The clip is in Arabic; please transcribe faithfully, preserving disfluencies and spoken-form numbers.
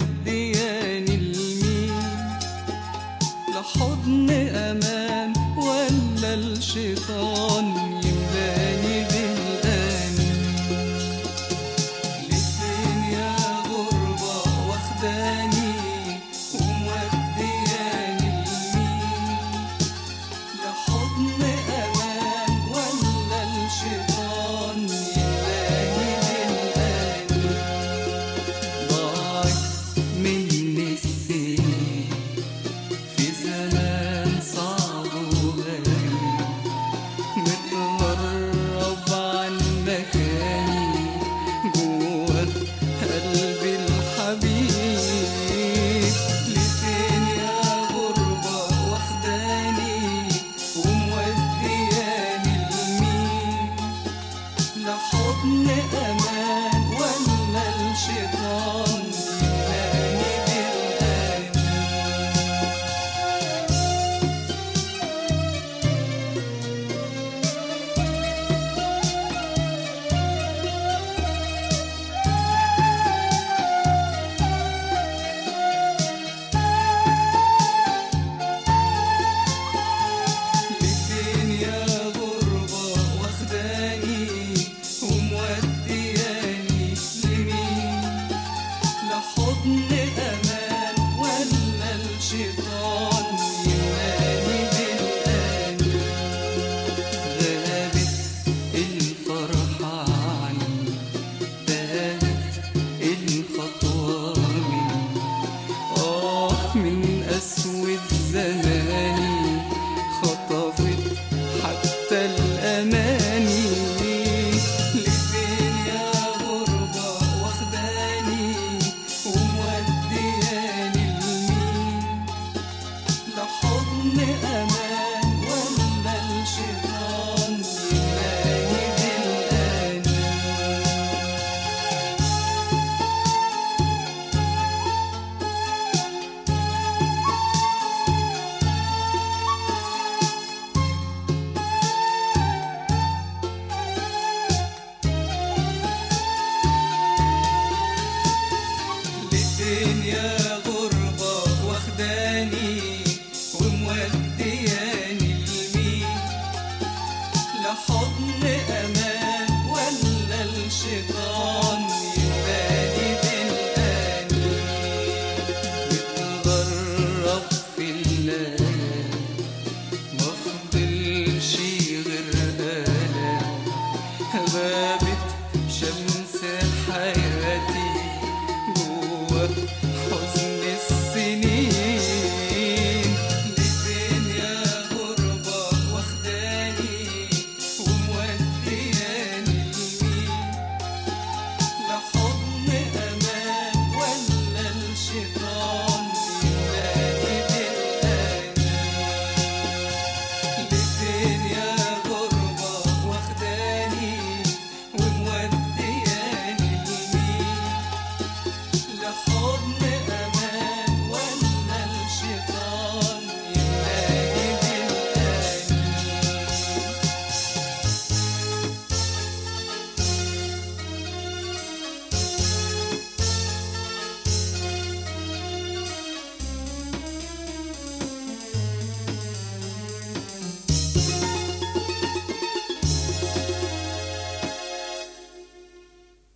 مودياني لمين؟ لحضن أمان ولا الشيطان يملاني بالآمين؟ لفين يا غربة واخداني ومودياني لمين؟ لحضن أمان ولا الشيطان يملاني بالآمين؟ ضاعت مني السنين في زمان صعب وغريب، متغرب عن مكاني جوا قلبي الحبيب. لفين يا غربة واخداني ومودياني لمين؟ لحضن أمان ولا الشيطان يملاني بالآمين؟ لفين يا غربة واخداني ومودياني لمين؟ لحضن أمان ولا الشيطان يملاني بالآمين؟ غابت الفرحة عني، تاهت الخطوة مني، آه من أسود زماني خطفت حتى الأماني. لفين يا غربة واخداني ومودياني لمين؟ لحضن أمان ولا الشيطان يملاني بالآمين؟ لفين يا